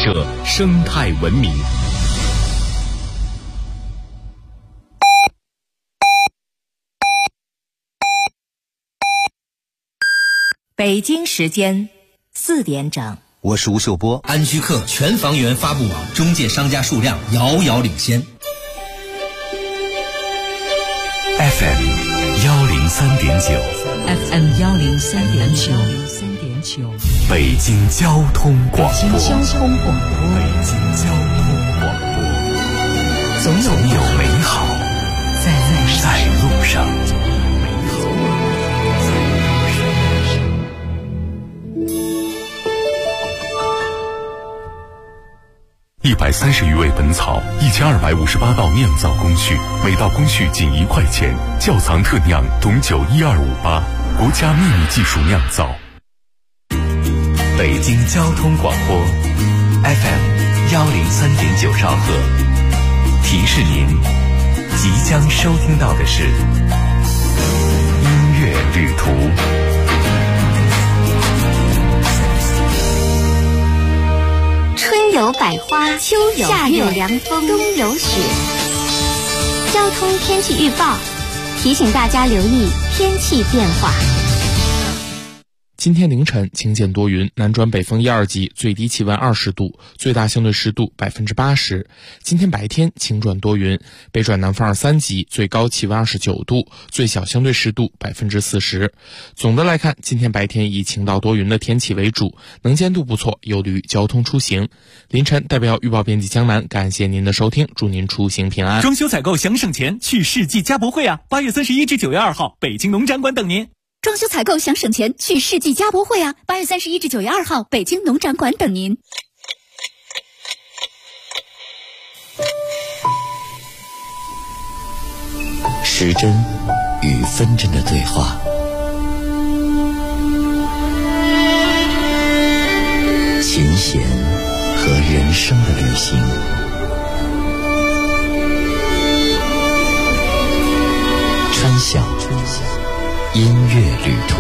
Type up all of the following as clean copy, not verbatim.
设生态文明。 北京时间4点整， 我是吴秀波。 安居客全房源发布网中介商家数量遥遥领先。 FM 103.9 FM 103.9， 北京交通广播。 北京交通广播，总有美好在路上。 130余味本草，1258道酿造工序，每道工序仅1块钱。窖藏特酿董酒12588，国家秘密技术酿造。 北京交通广播 FM 103.9兆赫，提示您即将收听到的是音乐旅途。 春有百花，秋有夏有凉风，冬有雪。交通天气预报提醒大家留意天气变化。 今天凌晨晴间多云，南转北风1、2级，最低气温20度，最大相对湿度80%。今天白天晴转多云，北转南风2、3级，最高气温29度，最小相对湿度40%。总的来看，今天白天以晴到多云的天气为主，能见度不错，有利于交通出行。凌晨代表预报编辑江南，感谢您的收听，祝您出行平安。 装修采购想省钱，去世纪家博会啊！8月31至9月2号，北京农展馆等您。 装修采购想省钱，去世纪家博会啊！8月31至9月2号，北京农展馆等您。 时针与分针的对话，琴弦和人生的旅行，穿晓音乐旅途。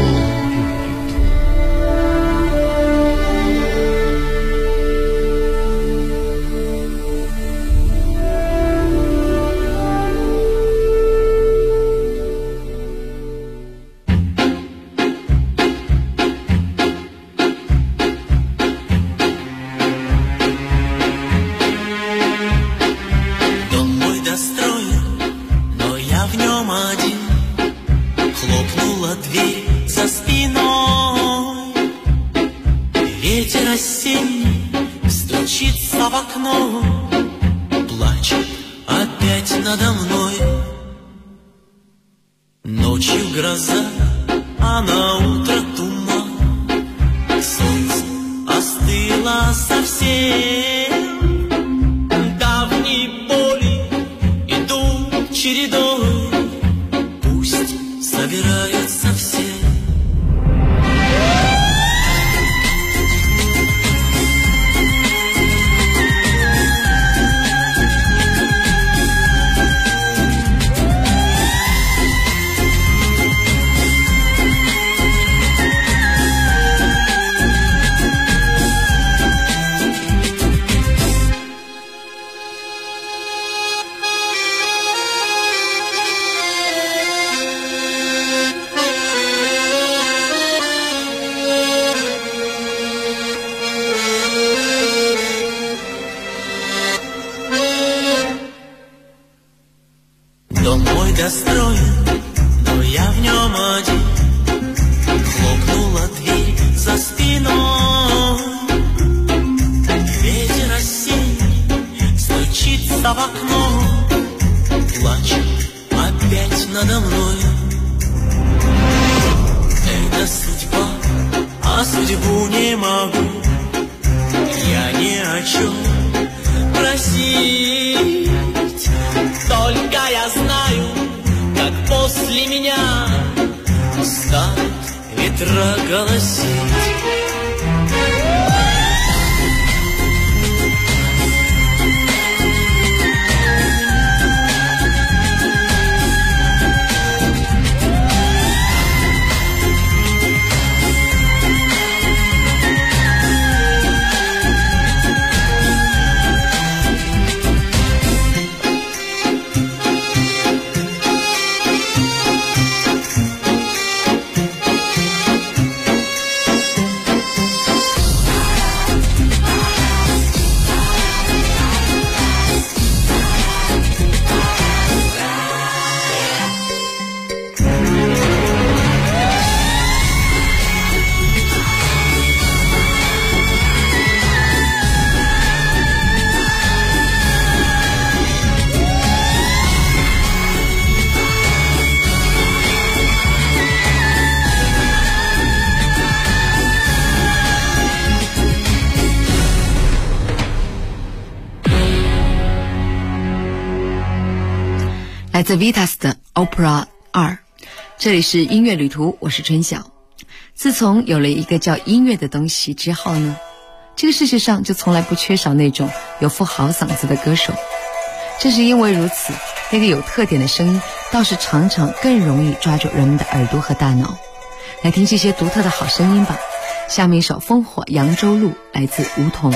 来自 Vitas 的 Opera 2，这里是音乐旅途，我是春晓。自从有了一个叫音乐的东西之后呢，这个世界上就从来不缺少那种有副好嗓子的歌手。正是因为如此，那个有特点的声音倒是常常更容易抓住人们的耳朵和大脑。来听这些独特的好声音吧。下面一首《烽火扬州路》来自梧桐。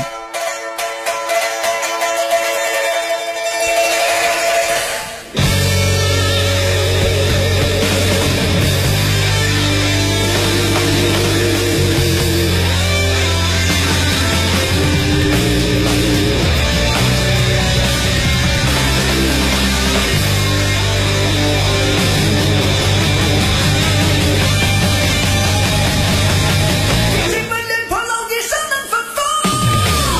跑老街上能芬芳。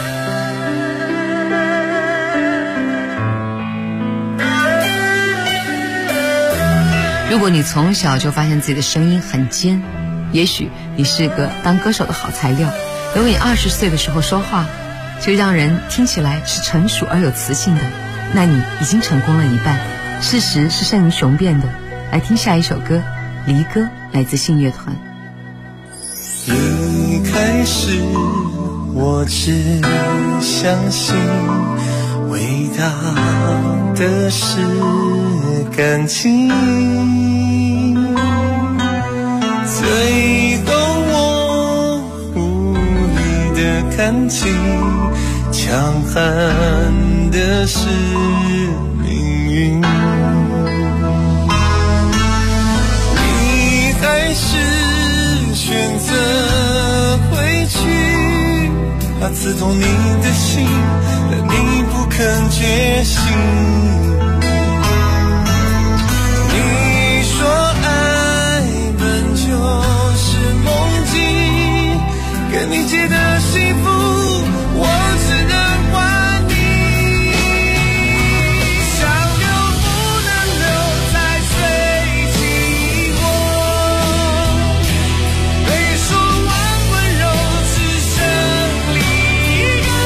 如果你从小就发现自己的声音很尖，也许你是个当歌手的好材料。如果你20岁的时候说话就让人听起来是成熟而有磁性的，那你已经成功了一半。事实是胜于雄辩的。来听下一首歌《离歌》，来自信乐团。 一开始我只相信伟大的是感情，最后我无力的看清，强悍的是命运。你还是选择回去，怕刺痛你的心，但你不肯觉醒。你说爱本就是梦境，跟你借的幸福我只能还你。想留不能留，才最寂寞，被说完温柔只剩离歌，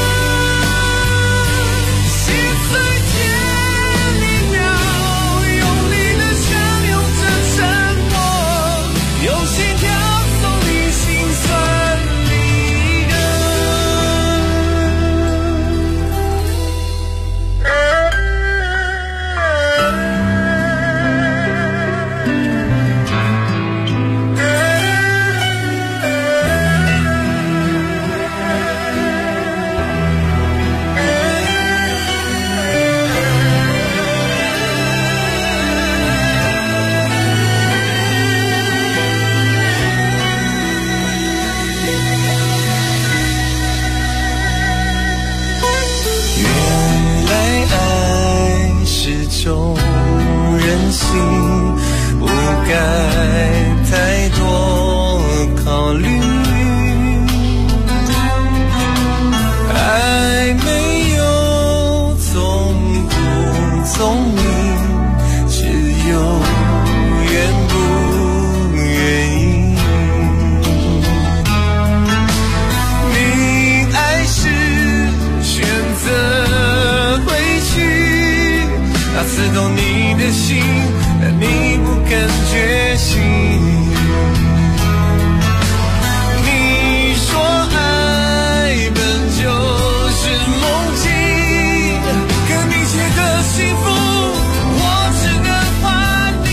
心碎前一秒用力的相拥着沉默，用心跳送你心酸离歌。原来爱是种任性，不该太多考虑。爱没有聪不聪明，只有愿不愿意。你爱是选择回去，那刺痛你的心，但你不肯觉醒。你说爱本就是梦境，跟你借的幸福我只能还你。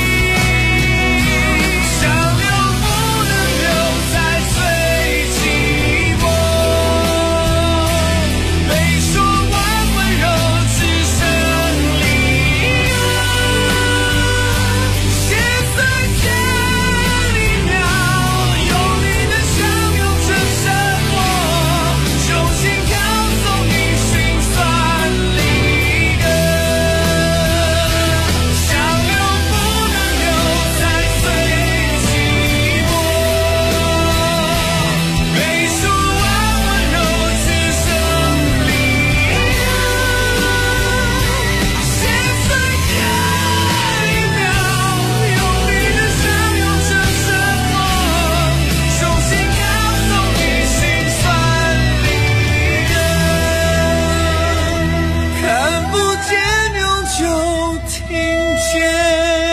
想留不能留，才最寂寞，被说完温柔只剩离歌，心碎前一秒用力的相拥着沉默，用心跳送你心酸离歌。想留不能留，才最寂寞，被说完温柔只剩离歌，心碎前一秒用力的相拥着沉默，用心跳送你心酸离歌。看不见永久听见。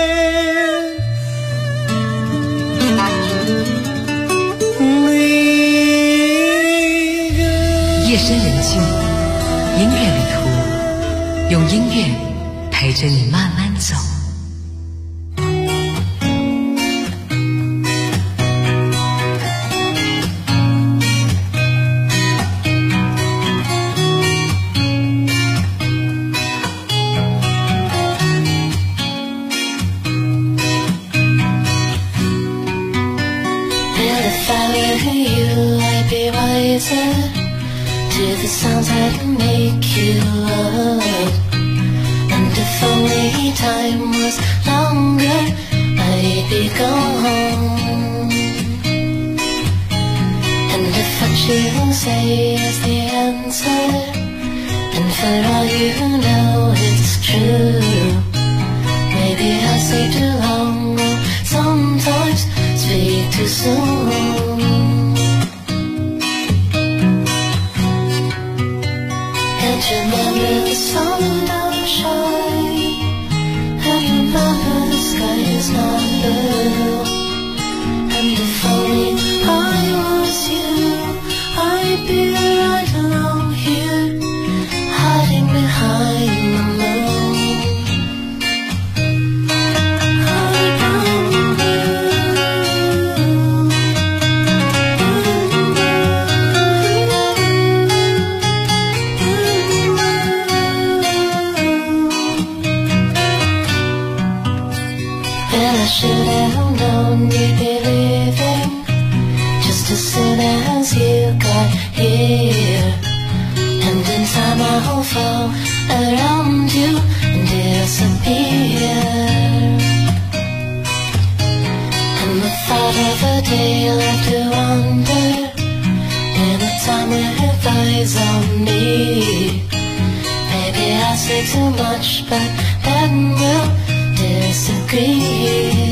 夜深人静，音乐旅途，用音乐陪着你慢慢走。 If I were you, I'd be wiser to the sounds that make you up. And if only time was longer, I'd be gone. And if I you say is the answer, and for all you know it's true. Maybe I say too long, or sometimes speak too soon. And remember the sun don't shine, and remember the sky is not blue. And if only I was you, I'd be right along here, hiding behind the moon. Well, I should have known you'd be leaving just as soon as you got here. And in time I'll fall around you and disappear. And the thought of a day left to wonder in a time with eyes on me. Maybe I say too much, but then we'll disagree.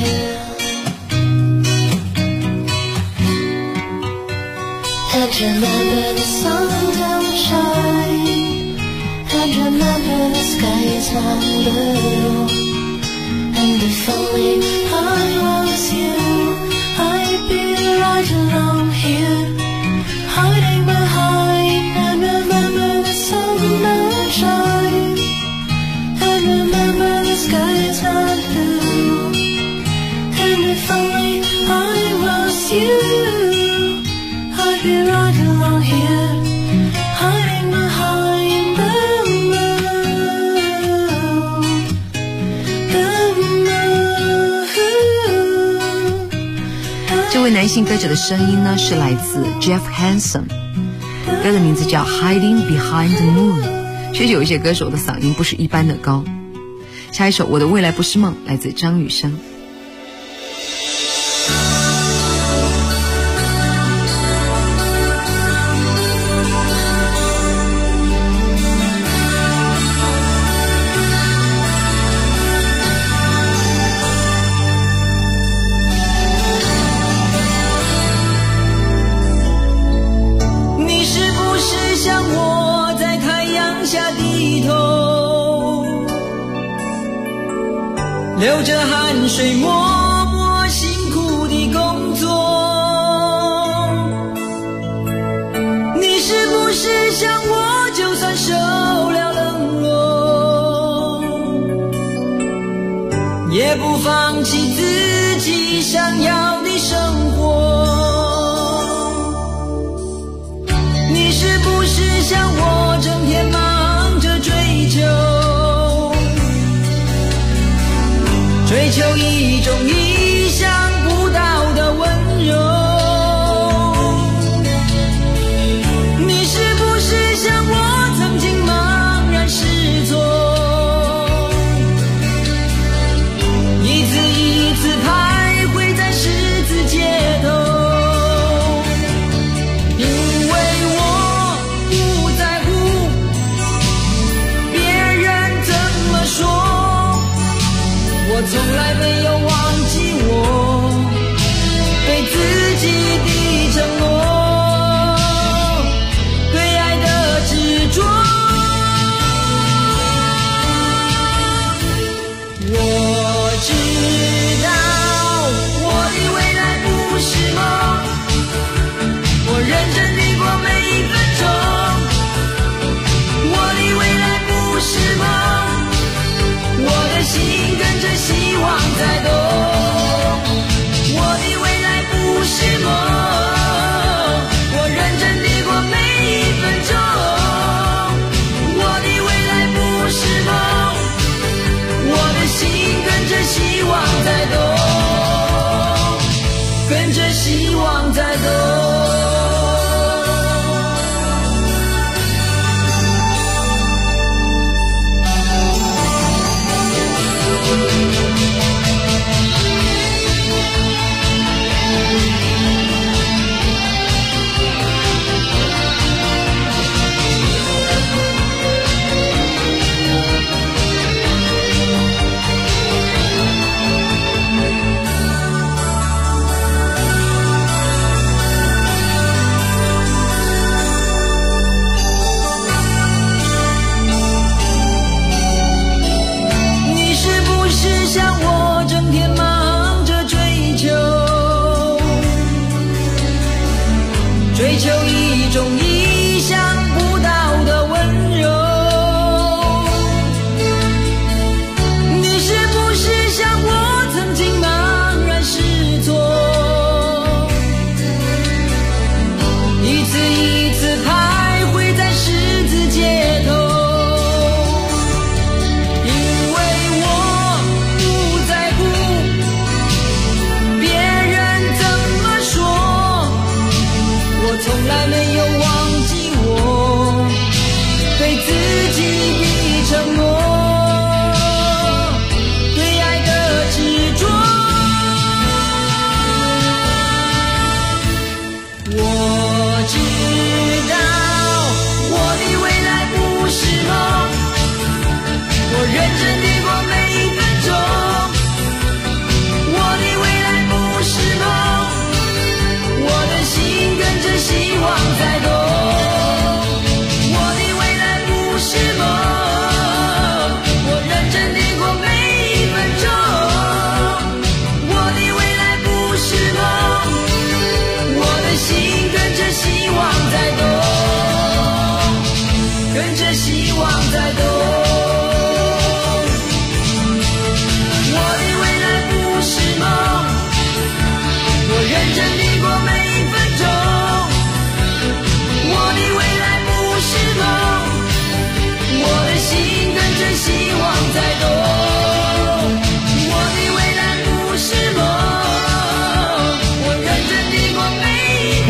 And remember the sun don't shine, and remember the sky is not blue. And if only I was you, I'd be right along here, hiding behind. And remember the sun don't shine, and remember the sky is not blue. And if only I was you, I'd be right along here, hiding behind the moon, the moon. 这位男性歌者的声音呢，是来自 Jeff Hanson， 歌的名字叫 Hiding Behind the Moon。 确实有一些歌手的嗓音不是一般的高。下一首《我的未来不是梦》来自张雨生。 流着汗水默默辛苦的工作，你是不是像我就算受了冷落，也不放弃自己想要的生活？你是不是像我整天忙着追求一种意想不到的温柔？你是不是像我曾经茫然失措，一次一次徘徊在十字街头？因为我不在乎别人怎么说，我从来没有忘记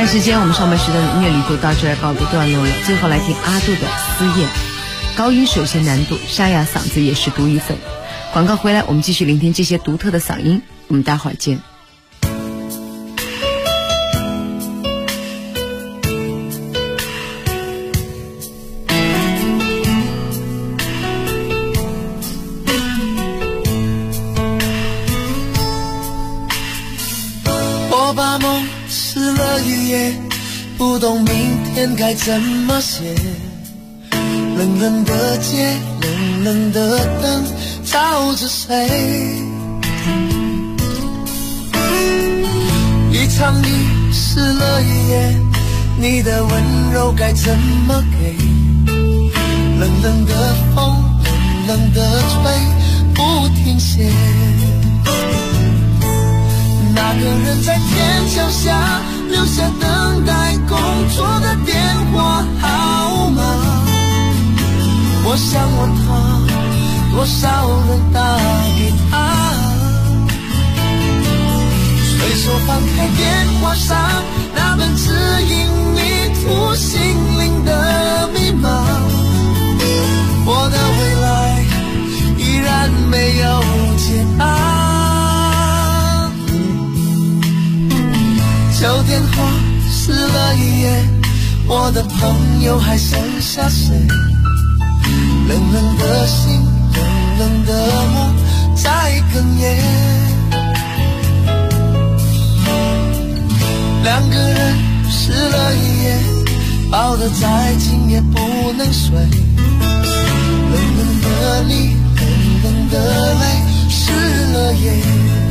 时间我们上半时段的音乐旅途到这儿告个段落了，最后来听阿杜的《思燕》，高音首先难度，沙哑嗓子也是独一份。广告回来，我们继续聆听这些独特的嗓音，我们待会儿见。 我把梦撕了一页，不懂明天该怎么写。冷冷的街，冷冷的灯，照着谁？一场雨湿了一夜，你的温柔该怎么给？冷冷的风，冷冷的吹，不停歇。那个人在天桥下留下等待工作的电话号码，我想问他，多少人打给他？随手翻开电话上那本指引迷途心灵的密码，我的未来依然没有解答。旧电话撕了一页，我的朋友还剩下谁？冷冷的心，冷冷的梦在哽咽。两个人湿了一夜，抱得再紧也不能睡。冷冷的你，冷冷的泪，湿了夜。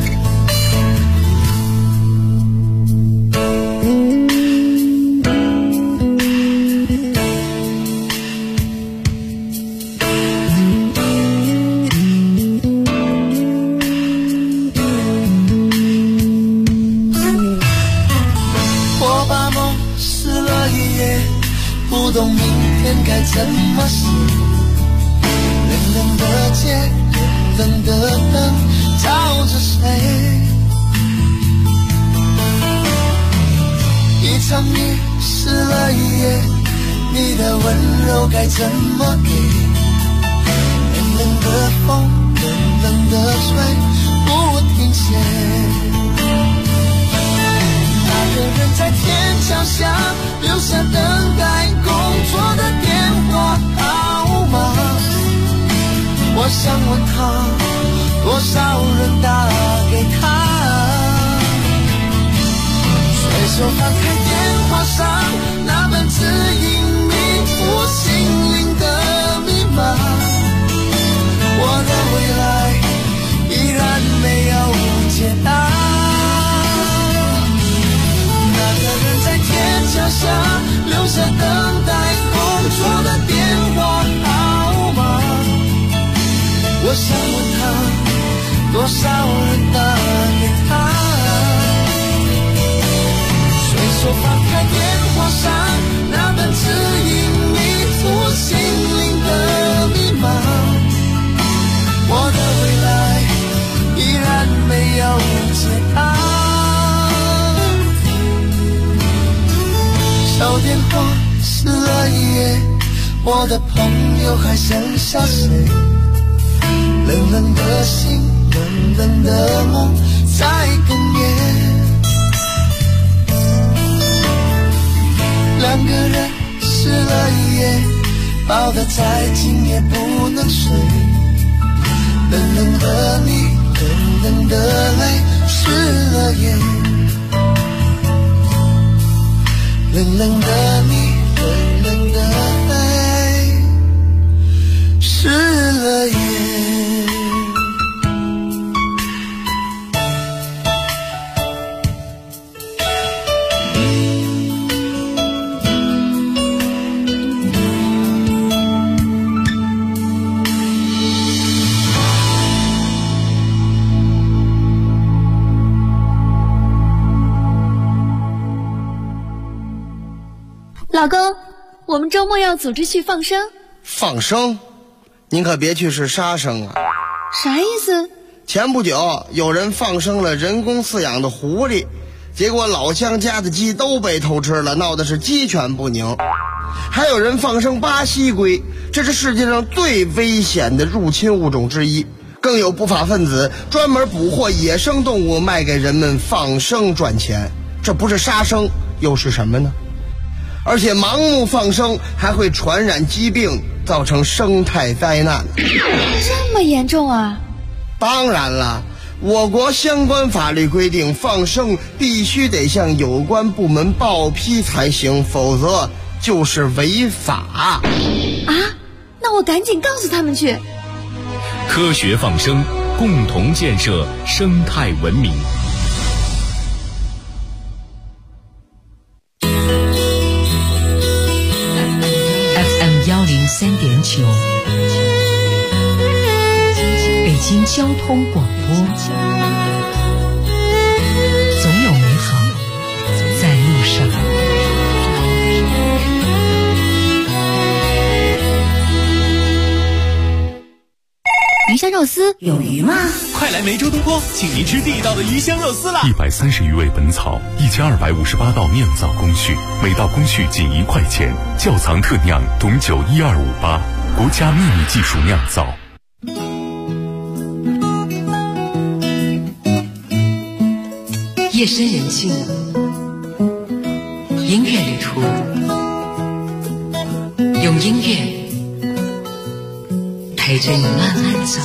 不懂明天该怎么写，冷冷的街，冷冷的灯，照着谁？一场雨湿了一夜，你的温柔该怎么给？冷冷的风，冷冷的吹，不停歇。那个人在天桥下留下等待工作的电话号码，我想问他，多少人打给他？随手翻开电话上那本指引迷途心灵的密码，我的未来依然没有解答。天桥下留下等待工作的电话号码，我想问他，多少人打给他？随手翻开电话上那本指引迷途心灵的密码，我的未来依然没有解答。旧电话撕了一夜，我的朋友还剩下谁？冷冷的心，冷冷的梦在哽咽。两个人湿了一夜，抱得再紧也不能睡。冷冷的你，冷冷的泪，湿了夜。冷冷的你，冷冷的泪，湿了夜。 老公，我们周末要组织去放生。 放生？您可别去是杀生啊！ 啥意思？ 前不久有人放生了人工饲养的狐狸， 结果老乡家的鸡都被偷吃了，闹的是鸡犬不宁。还有人放生巴西龟，这是世界上最危险的入侵物种之一。更有不法分子专门捕获野生动物卖给人们放生赚钱，这不是杀生又是什么呢？而且盲目放生还会传染疾病，造成生态灾难。 这么严重啊？ 当然了，我国相关法律规定，放生必须得向有关部门报批才行，否则就是违法。 啊？那我赶紧告诉他们去。 科学放生，共同建设生态文明。 FM103.9，北京交通广播，总有美好在路上。 鱼香肉丝有鱼吗？ 快来梅州东坡，请您吃地道的鱼香肉丝啦 ！130余味本草，1258道酿造工序，每道工序仅1块钱，窖藏特酿董酒12588，国家秘密技术酿造。 夜深人静了，音乐旅途，用音乐陪着你慢慢走。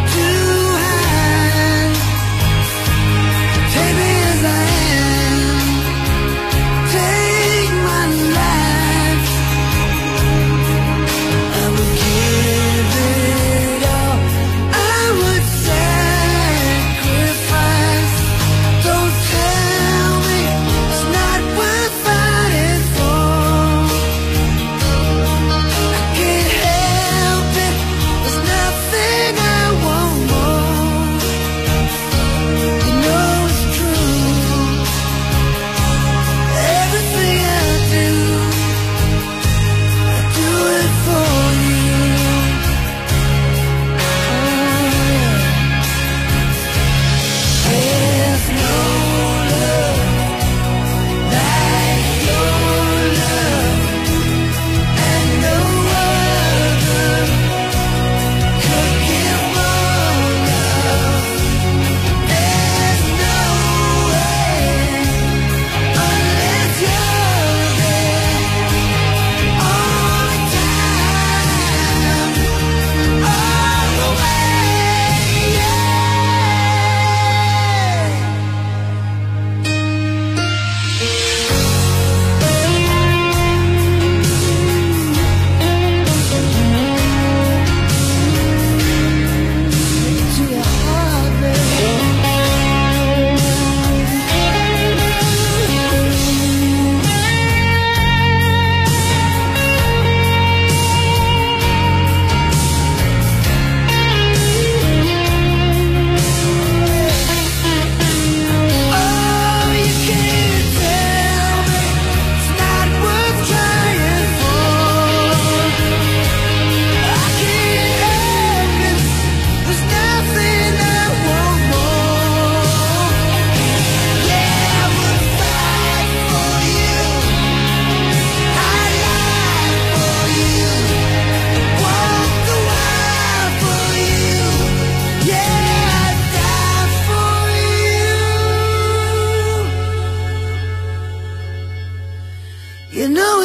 Take me as I am.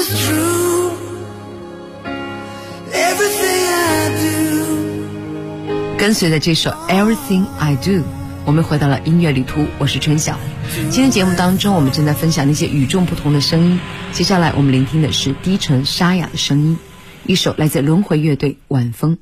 was true. Everything I do. 跟随着这首 Everything I Do， 我们回到了音乐旅途，我是春晓。今天节目当中，我们正在分享那些与众不同的声音。接下来我们聆听的是低沉沙哑的声音，一首来自轮回乐队《晚风》。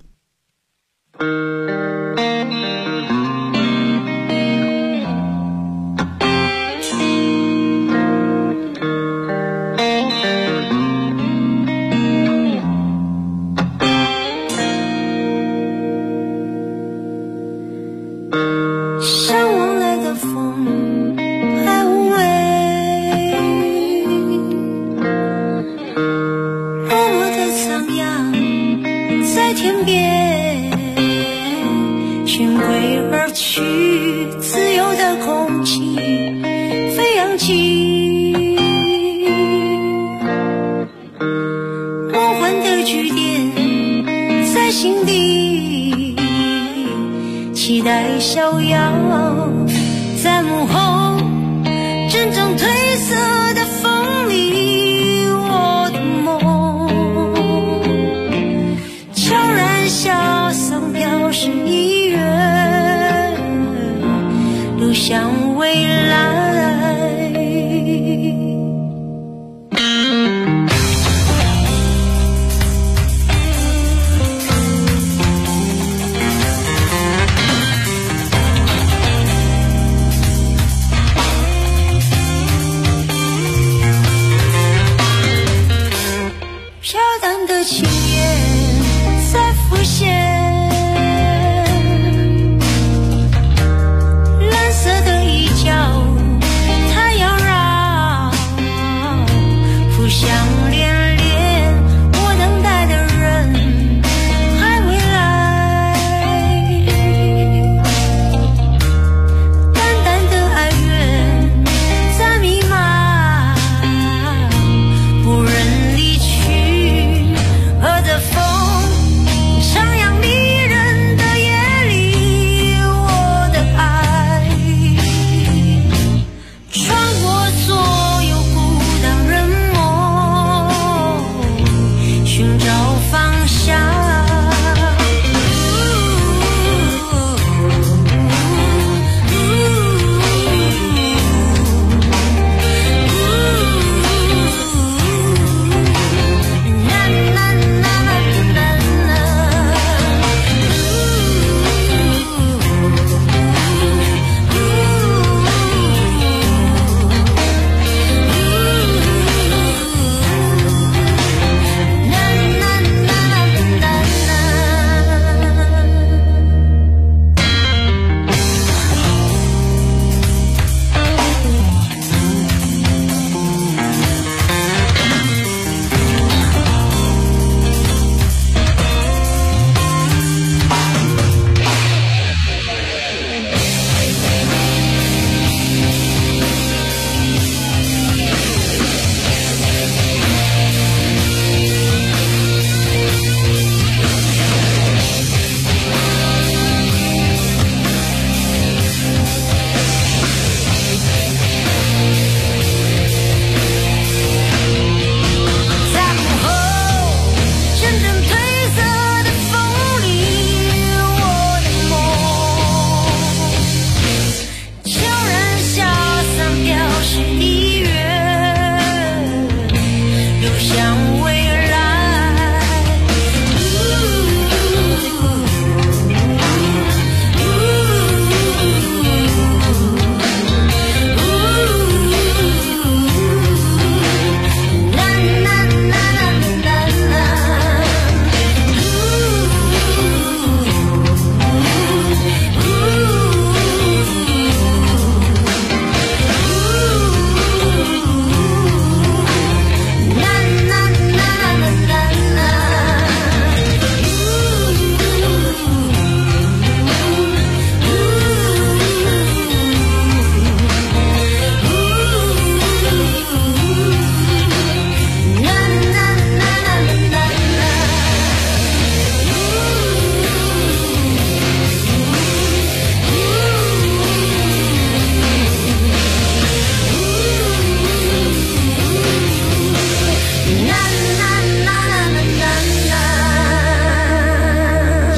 在天边。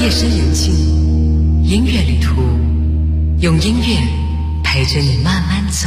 夜深人静，音乐旅途，用音乐陪着你慢慢走。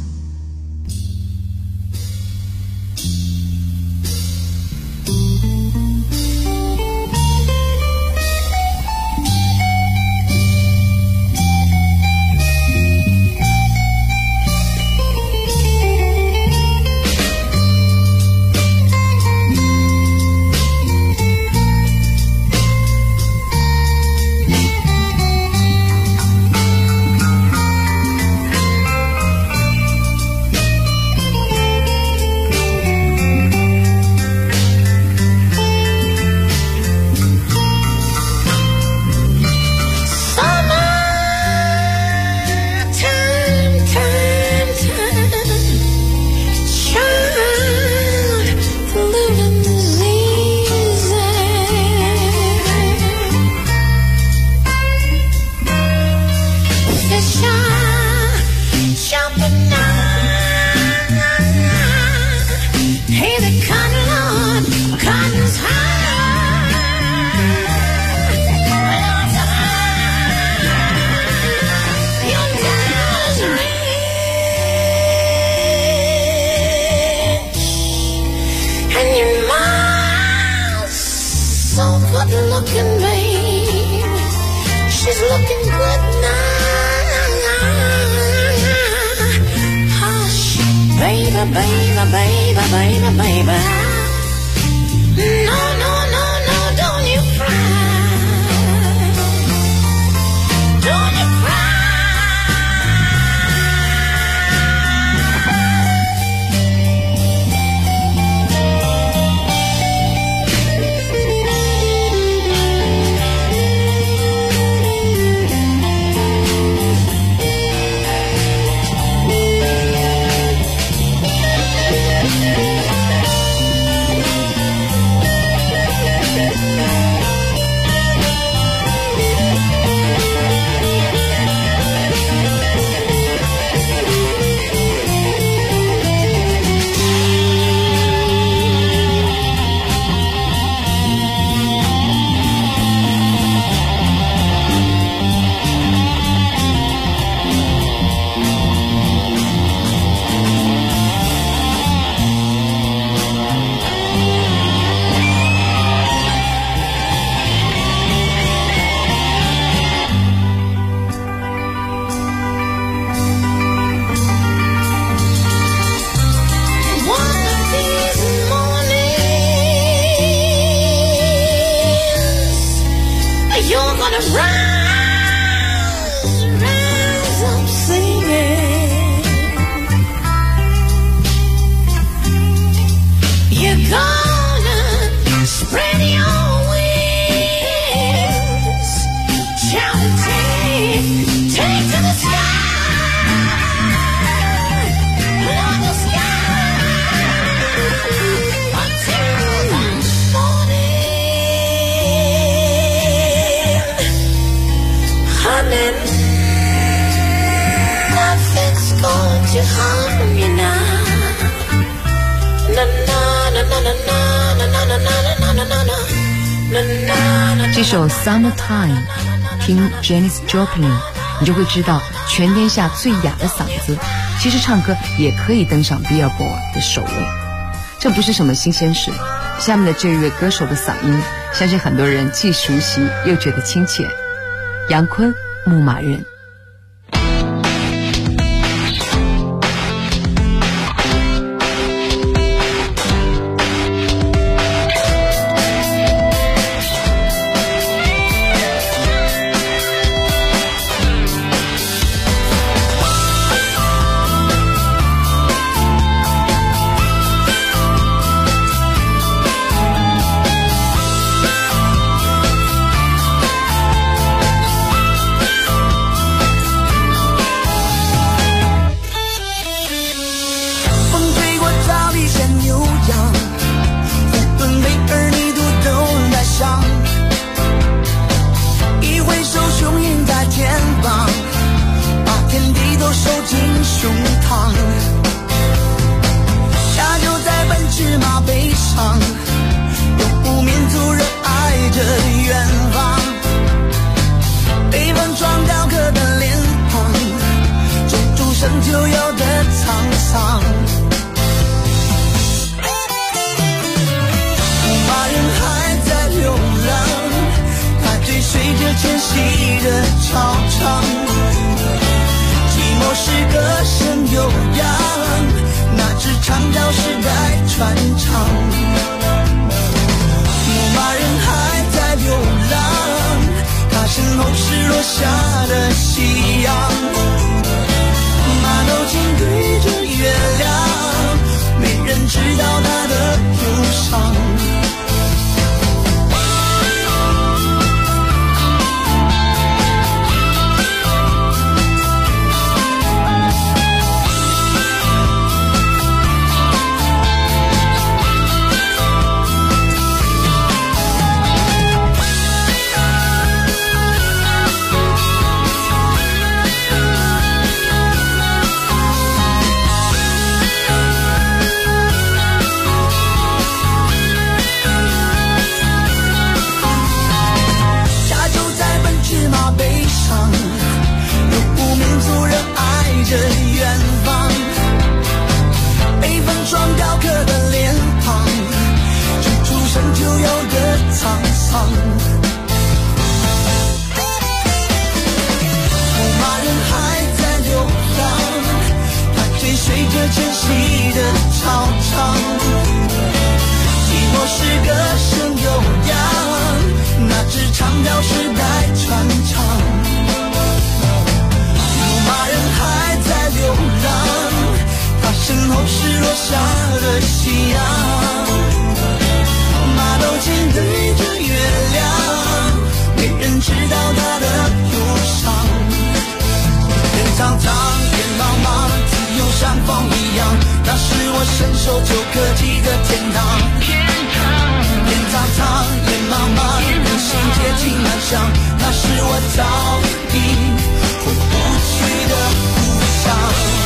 这首 Summertime 听 Janis Joplin 你就会知道全天下最哑的嗓子其实唱歌也可以登上 Billboard 的首位，这不是什么新鲜事。下面的这一位歌手的嗓音相信很多人既熟悉又觉得亲切，杨坤，牧马人。 间隙的操场，寂寞是歌声悠扬，那支长调时代传唱，牧马人还在流浪，他身后是落下的夕阳，马头琴对着月亮，没人知道他的忧伤。天苍苍，野茫茫，自由像风一样，那是我伸手就可及的天堂。天苍苍，野茫茫，人心接近南向，那是我早已回不去的故乡。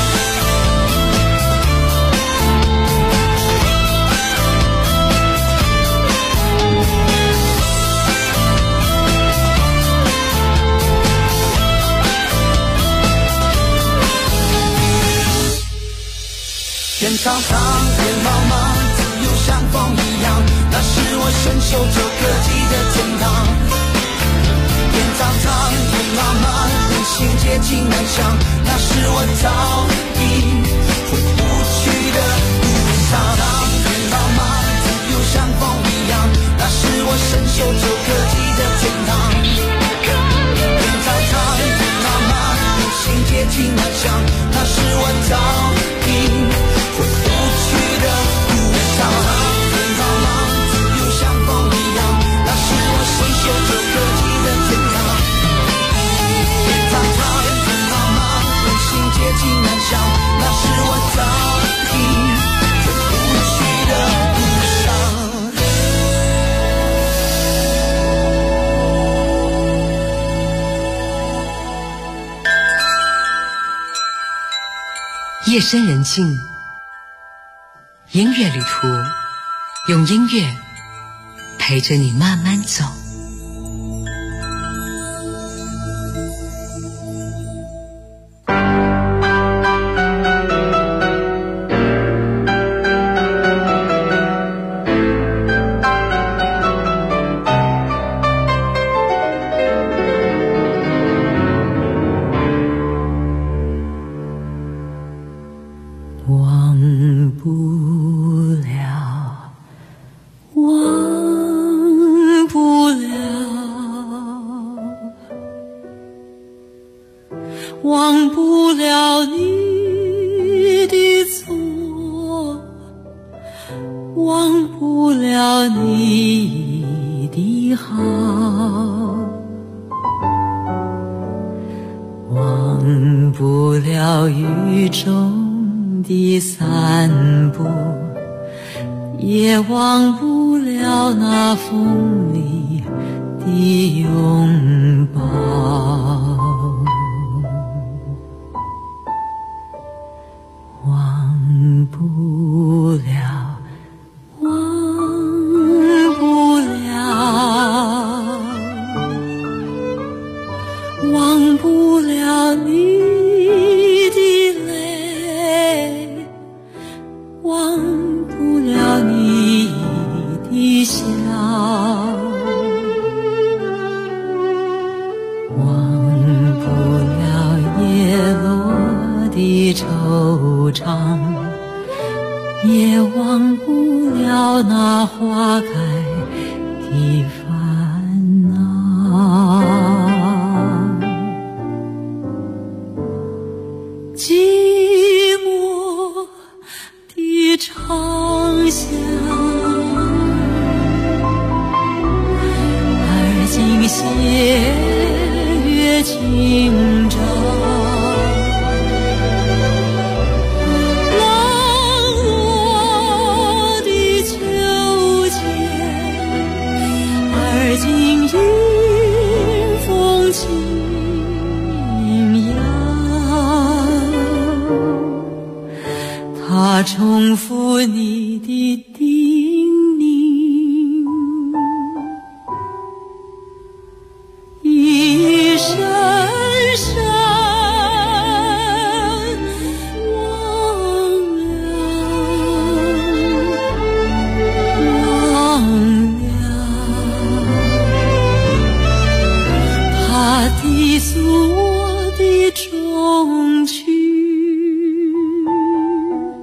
天苍苍，野茫茫，自由像风一样，那是我伸手就可及的天堂。天苍苍，野茫茫，人心接近南向，那是我早已回不去的故乡。野茫茫，自由像风一样，那是我伸手就可及的天堂。天苍苍，野茫茫，人心接近南向，那是我早已回不去的故乡。天茫茫，自由像风一样，那是我伸手就可及的天堂。天苍苍，野茫茫，人心接近南向，那是我早已回不去的故乡。 夜深人静，音乐旅途，用音乐陪着你慢慢走。 忘不了你的错，忘不了你的好，忘不了雨中的散步，也忘不了那风里的拥抱。忘不了，忘不了，忘不了你的泪，忘不了你的笑，忘不了叶落的惆怅，也忘不了那花开的烦恼。寂寞的长巷，而今斜月清照，而今迎风轻扬，它重复你的叮咛，一声声低诉我的衷曲，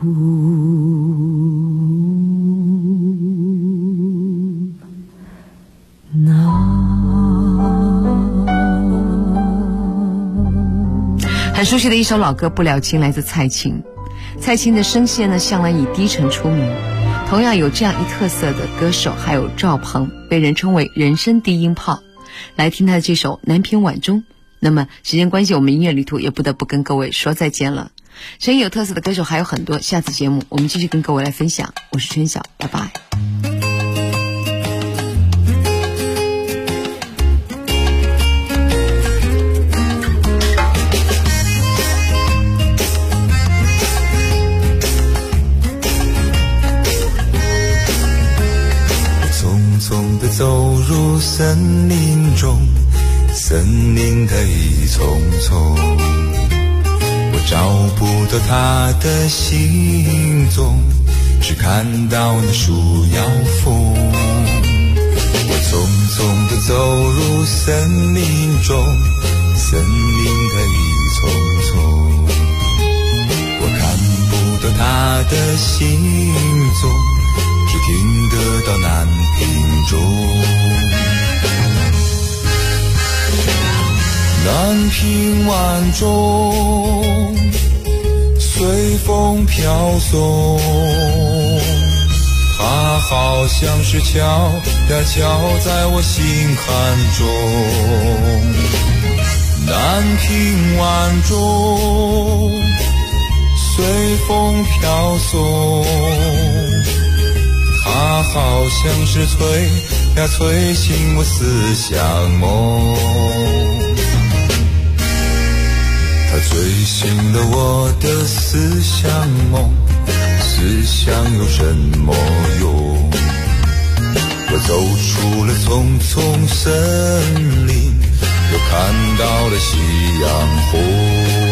很熟悉的一首老歌《不了情》来自蔡琴。蔡琴的声线呢，向来以低沉出名。同样有这样一特色的歌手还有赵鹏，被人称为人声低音炮。来听他的这首《南屏晚钟》。那么时间关系，我们音乐旅途也不得不跟各位说再见了。声音有特色的歌手还有很多，下次节目我们继续跟各位来分享。我是春晓，拜拜。 匆地走入森林中，森林的一丛丛，我找不到它的行踪，只看到那树摇风。我匆匆地走入森林中，森林的一丛丛，我看不到它的行踪，只听得到南屏钟。南屏晚钟随风飘送，它好像是敲呀敲在我心坎中。南屏晚钟随风飘送，它好像是催呀催醒我思乡梦，它催醒了我的思乡梦，思乡有什么用？我走出了丛丛森林，又看到了夕阳红。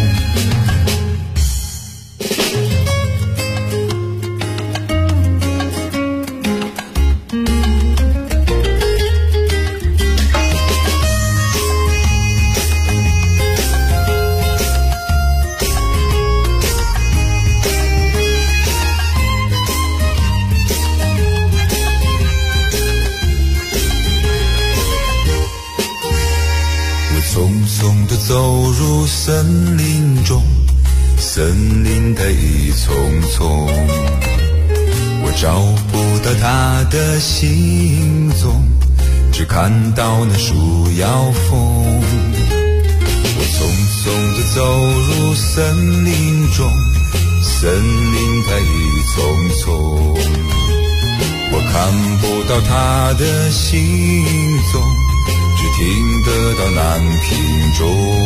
走入森林中，森林的一丛丛，我找不到它的行踪，只看到那树摇风。我匆匆地走入森林中，森林的一丛丛，我看不到它的行踪，只听得到南屏钟。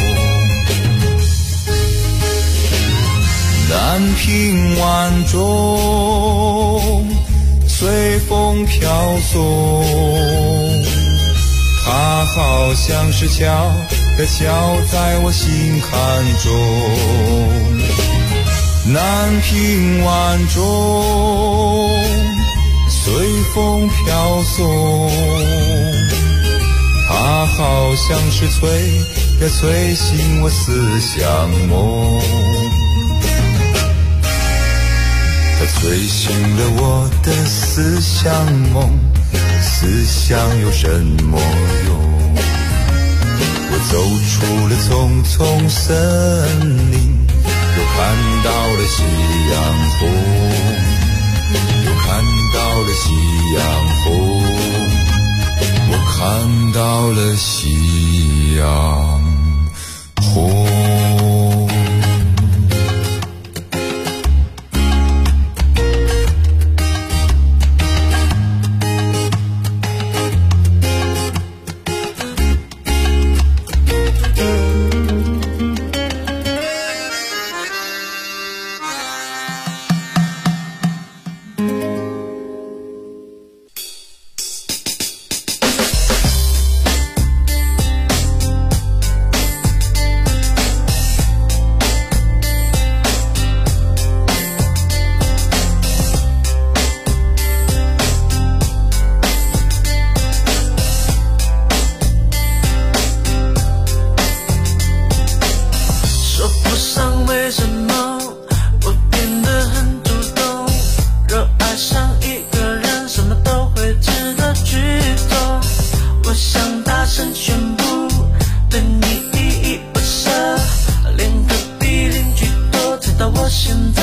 南屏晚钟随风飘送，它好像是敲呀敲在我心坎中。南屏晚钟随风飘送，它好像是催呀催醒我思乡梦，它催醒了我的思乡梦，思乡有什么用？我走出了丛丛森林，又看到了夕阳红，又看到了夕阳红，我看到了夕阳红。 现在